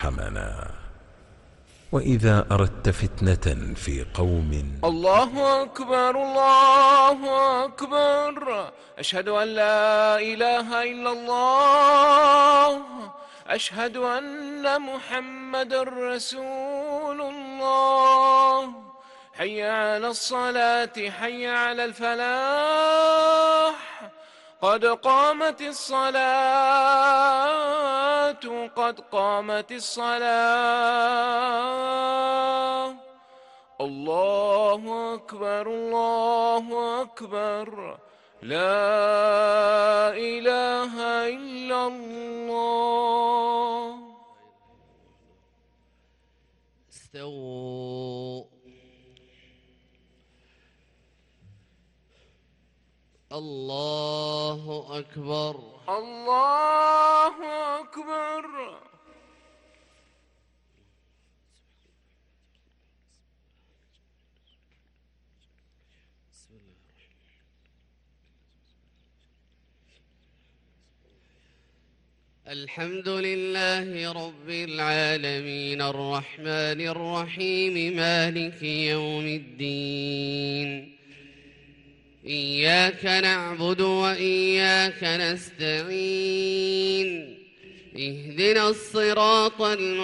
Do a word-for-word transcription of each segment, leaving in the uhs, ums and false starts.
أرحمنا. وإذا أردت فتنة في قوم الله أكبر الله أكبر، أشهد أن لا إله إلا الله، أشهد أن محمد رسول الله. حي على الصلاة حي على الفلاح، قد قامت الصلاة قد قامت الصلاة. الله أكبر الله أكبر، لا إله إلا الله. استووا. الله أكبر الله أكبر. الحمد لله رب العالمين الرحمن الرحيم مالك يوم الدين. إياك نعبد وإياك نستعين، اهدنا الصراط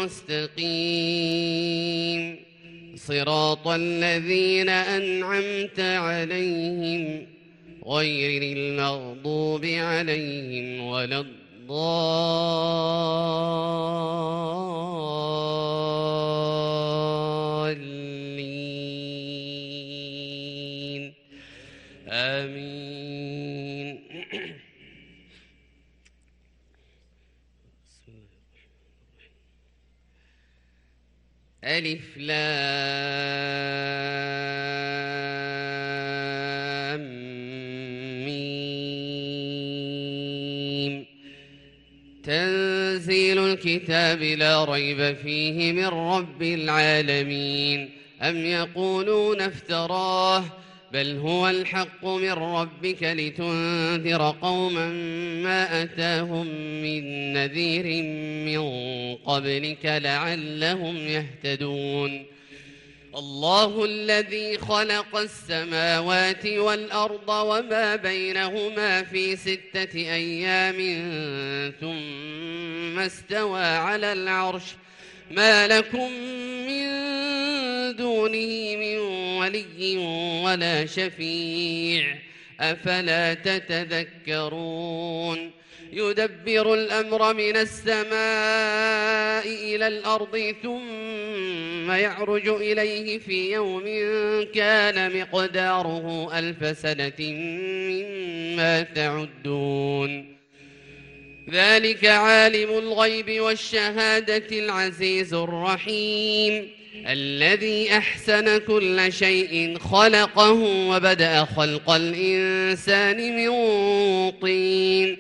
المستقيم، صراط الذين أنعمت عليهم غير المغضوب عليهم ولا الضالين، آمين. ألف لام ميم. تنزيل الكتاب لا ريب فيه من رب العالمين. أم يقولون افتراه، بل هو الحق من ربك لتنذر قوما ما أتاهم من نذير من قبلك لعلهم يهتدون. الله الذي خلق السماوات والأرض وما بينهما في ستة أيام ثم استوى على العرش، ما لكم من دونه من ولي ولا شفيع، أفلا تتذكرون. يدبر الأمر من السماء إلى الأرض ثم يعرج إليه في يوم كان مقداره ألف سنة مما تعدون. ذلك عالم الغيب والشهادة العزيز الرحيم، الذي أحسن كل شيء خلقه وبدأ خلق الإنسان من طين،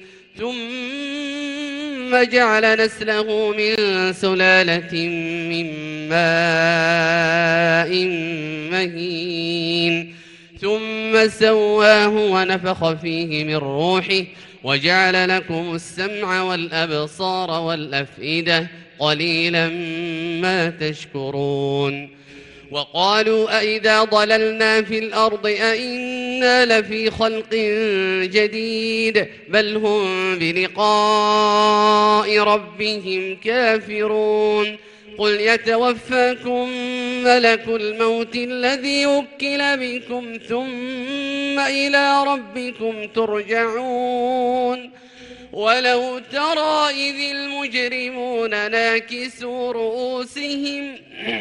ثم جعل نسله من سلالة من ماء مهين، ثم سواه ونفخ فيه من روحه وجعل لكم السمع والأبصار والأفئدة، قليلا ما تشكرون. وقالوا أئذا ضللنا في الأرض أئنا لفي خلق جديد، بل هم بلقاء ربهم كافرون. قل يتوفاكم ملك الموت الذي وكل بكم ثم إلى ربكم ترجعون. ولو ترى إذ المجرمون ناكسوا رؤوسهم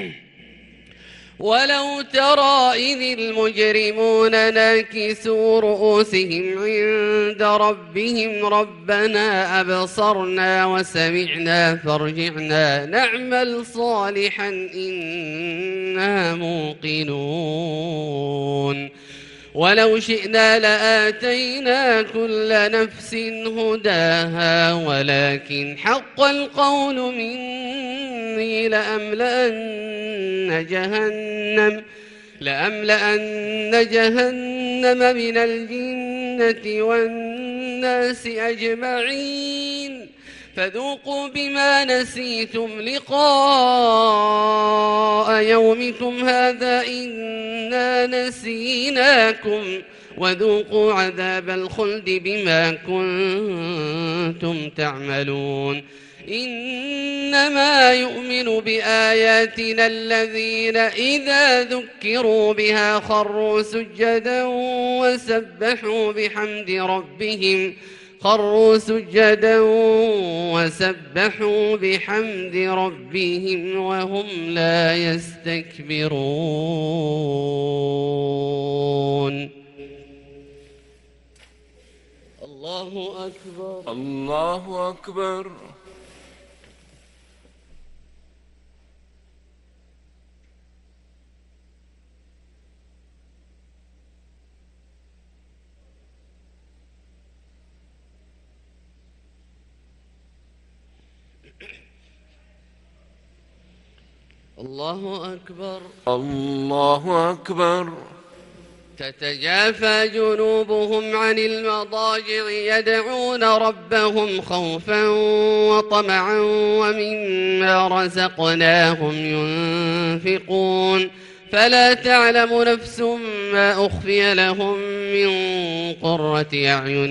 ولو ترى إذ المجرمون ناكسوا رؤوسهم عند ربهم ربنا أبصرنا وسمعنا فارجعنا نعمل صالحا إنا موقنون. ولو شئنا لآتينا كل نفس هداها ولكن حق القول مني لأملأن جهنم لأملأن جهنم من الجنة والناس أجمعين. فذوقوا بما نسيتم لقاء يومكم هذا إنا نسيناكم وذوقوا عذاب الخلد بما كنتم تعملون إنما يؤمن بآياتنا الذين إذا ذكروا بها خروا سجدا وسبحوا بحمد ربهم خروا سجدا وسبحوا بحمد ربهم وهم لا يستكبرون. الله أكبر. الله أكبر. الله أكبر. الله أكبر. تتجافى جنوبهم عن المضاجع يدعون ربهم خوفا وطمعا ومما رزقناهم ينفقون فلا تعلم نفس ما أخفي لهم من قرة أعين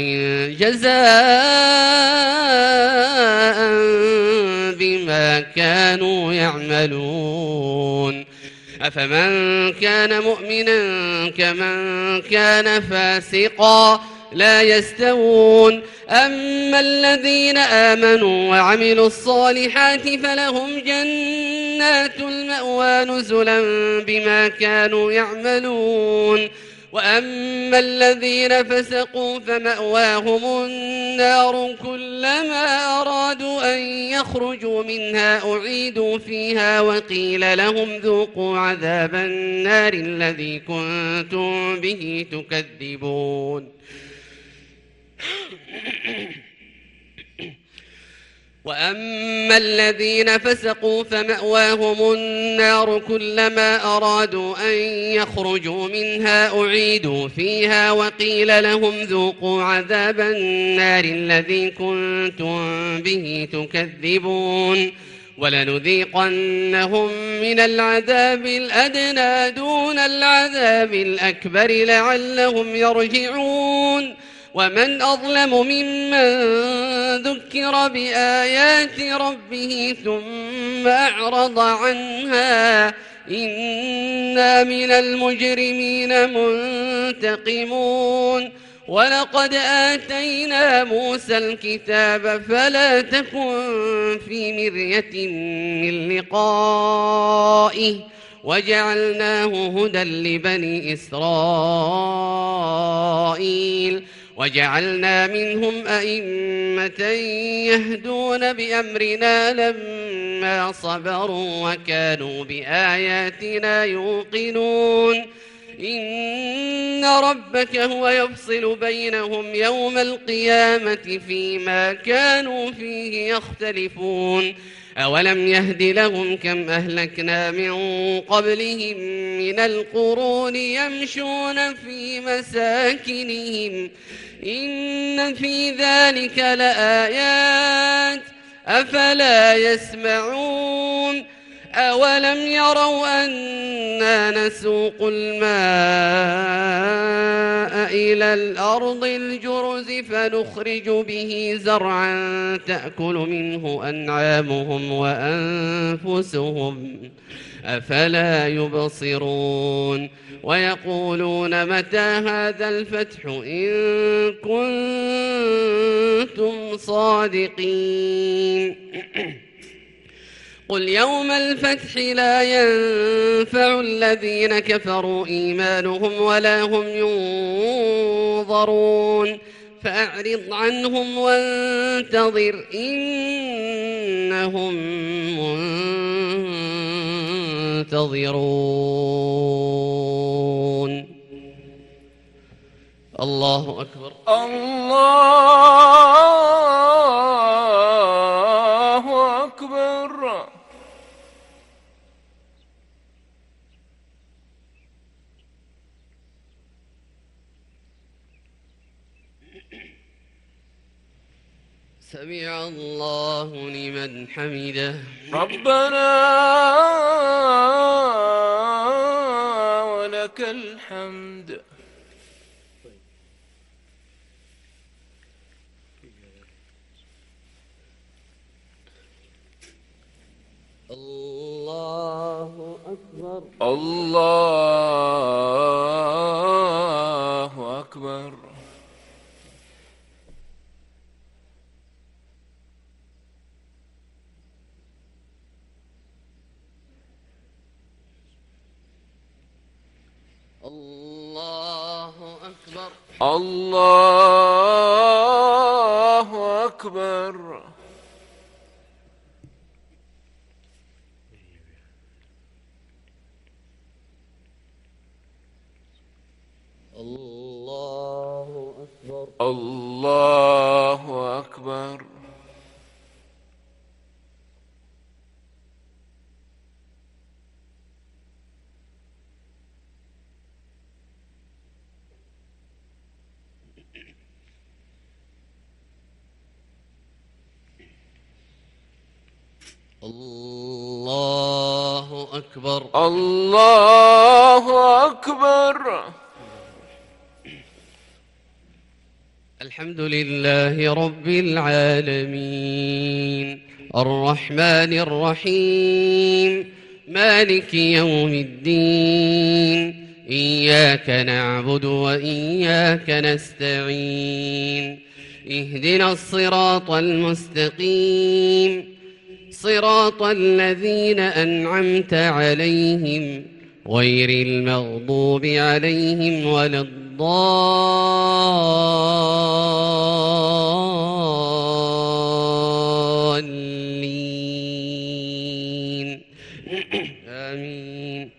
جزاء بما كانوا يعملون أفمن كان مؤمنا كمن كان فاسقا لا يستوون أما الذين آمنوا وعملوا الصالحات فلهم جنات المأوى نزلا بما كانوا يعملون وأما الذين فسقوا فمأواهم النار كلما أرادوا أن يخرجوا منها أعيدوا فيها وقيل لهم ذوقوا عذاب النار الذي كنتم به تكذبون وأما الذين فسقوا فمأواهم النار كلما أرادوا أن يخرجوا منها أعيدوا فيها وقيل لهم ذوقوا عذاب النار الذي كنتم به تكذبون ولنذيقنهم من العذاب الأدنى دون العذاب الأكبر لعلهم يرجعون ومن أظلم ممن ذكر بآيات ربه ثم أعرض عنها إنا من المجرمين منتقمون ولقد آتينا موسى الكتاب فلا تكن في مرية من لقائه وجعلناه هدى لبني إسرائيل وجعلنا منهم أئمة يهدون بأمرنا لما صبروا وكانوا بآياتنا يوقنون إن ربك هو يفصل بينهم يوم القيامة فيما كانوا فيه يختلفون أولم يهد لهم كم أهلكنا من قبلهم من القرون يمشون في مساكنهم إن في ذلك لآيات أفلا يسمعون أولم يروا أنا نسوق الماء إلى الأرض الجرز فنخرج به زرعا تأكل منه أنعامهم وأنفسهم أفلا يبصرون ويقولون متى هذا الفتح إن كنتم صادقين قل يوم الفتح لا ينفع الذين كفروا إيمانهم ولا هم ينظرون فأعرض عنهم وانتظر إنهم منتظرون. الله أكبر. الله أكبر. سمع الله لمن حمده. ربنا ولك الحمد. الله أكبر. الله أكبر. الله أكبر. الله أكبر. الله أكبر. الله أكبر. الله أكبر. الله أكبر. الحمد لله رب العالمين الرحمن الرحيم مالك يوم الدين إياك نعبد وإياك نستعين اهدنا الصراط المستقيم صراط الذين أنعمت عليهم غير المغضوب عليهم ولا الضالين آمين.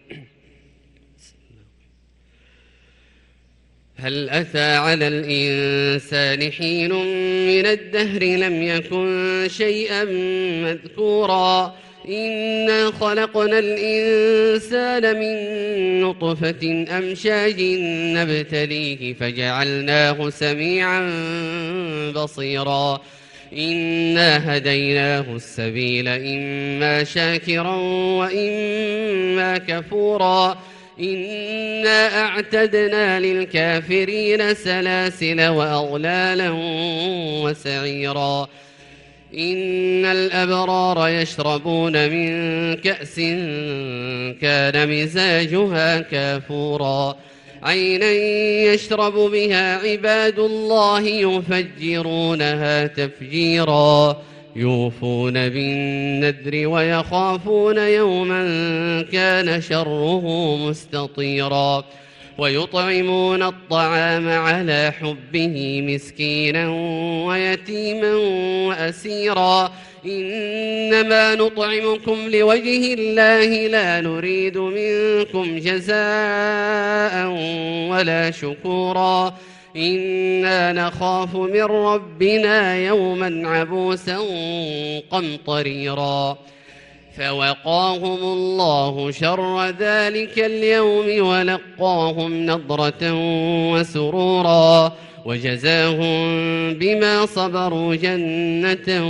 هل أتى على الإنسان حين من الدهر لم يكن شيئا مذكورا إنا خلقنا الإنسان من نطفة أمشاج نبتليه فجعلناه سميعا بصيرا إنا هديناه السبيل إما شاكرا وإما كفورا إنا أعتدنا للكافرين سلاسل وأغلالا وسعيرا إن الأبرار يشربون من كأس كان مزاجها كافورا عينا يشرب بها عباد الله يفجرونها تفجيرا يوفون بالنذر ويخافون يوما كان شره مستطيرا ويطعمون الطعام على حبه مسكينا ويتيما وأسيرا إنما نطعمكم لوجه الله لا نريد منكم جزاء ولا شكورا إنا نخاف من ربنا يوما عبوسا قمطريرا فوقاهم الله شر ذلك اليوم ولقاهم نضرة وسرورا وجزاهم بما صبروا جنة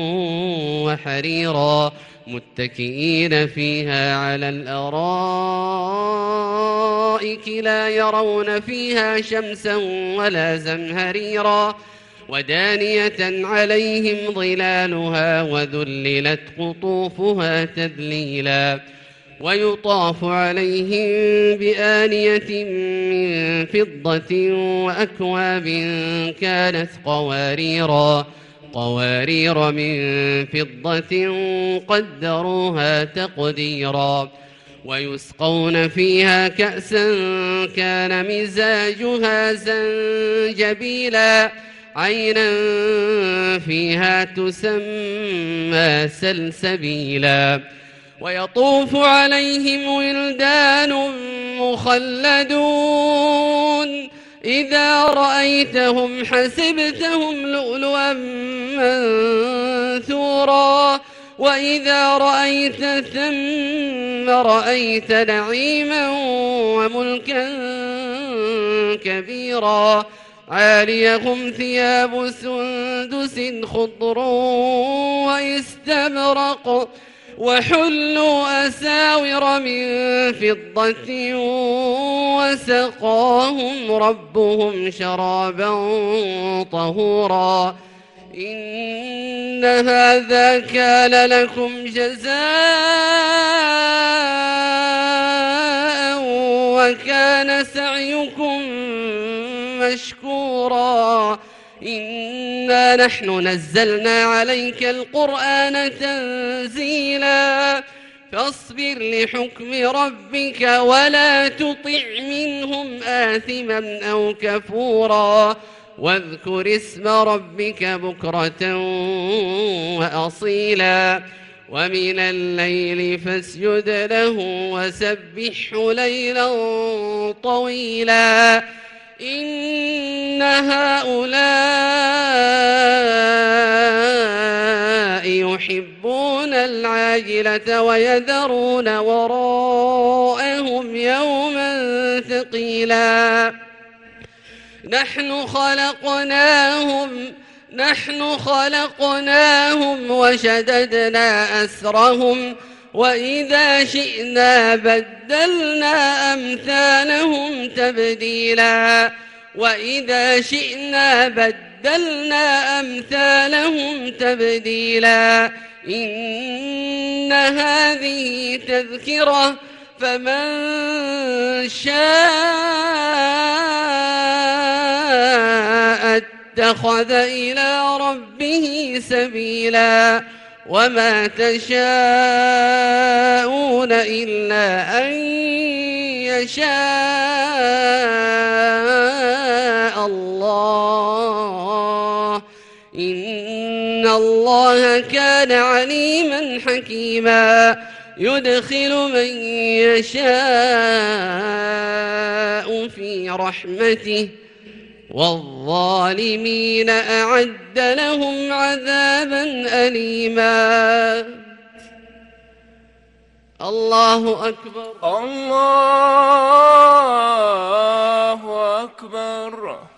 وحريرا متكئين فيها على الأرائك لا يرون فيها شمسا ولا زمهريرا ودانية عليهم ظلالها وذللت قطوفها تذليلا ويطاف عليهم بآنية من فضة وأكواب كانت قواريرا قوارير من فضة قدروها تقديرا ويسقون فيها كأسا كان مزاجها زنجبيلا عينا فيها تسمى سلسبيلا ويطوف عليهم ولدان مخلدون إذا رأيتهم حسبتهم لؤلؤا منثورا وإذا رأيت ثم رأيت نعيما وملكا كبيرا عاليهم ثياب سندس خضر واستبرق وحلوا أساور من فضة وسقاهم ربهم شرابا طهورا إن هذا كان لكم جزاء وكان سعيكم مشكورا إنا نحن نزلنا عليك القرآن تنزيلا فاصبر لحكم ربك ولا تطع منهم آثما أو كفورا واذكر اسم ربك بكرة وأصيلا ومن الليل فاسجد له وسبحه ليلا طويلا إن هؤلاء يحبون العاجلة ويذرون وراءهم يوما ثقيلا نحن خلقناهم نحن خلقناهم وشددنا أسرهم وإذا شئنا بدلنا أمثالهم تبديلا وإذا شئنا بدلنا أمثالهم تبديلا إن هذه تذكرة فمن شاء اتخذ إلى ربه سبيلا وما تشاءون إلا أن يشاء الله إن الله كان عليما حكيما يدخل من يشاء في رحمته والظالمين أعد لهم عذابا أليما الله أكبر الله أكبر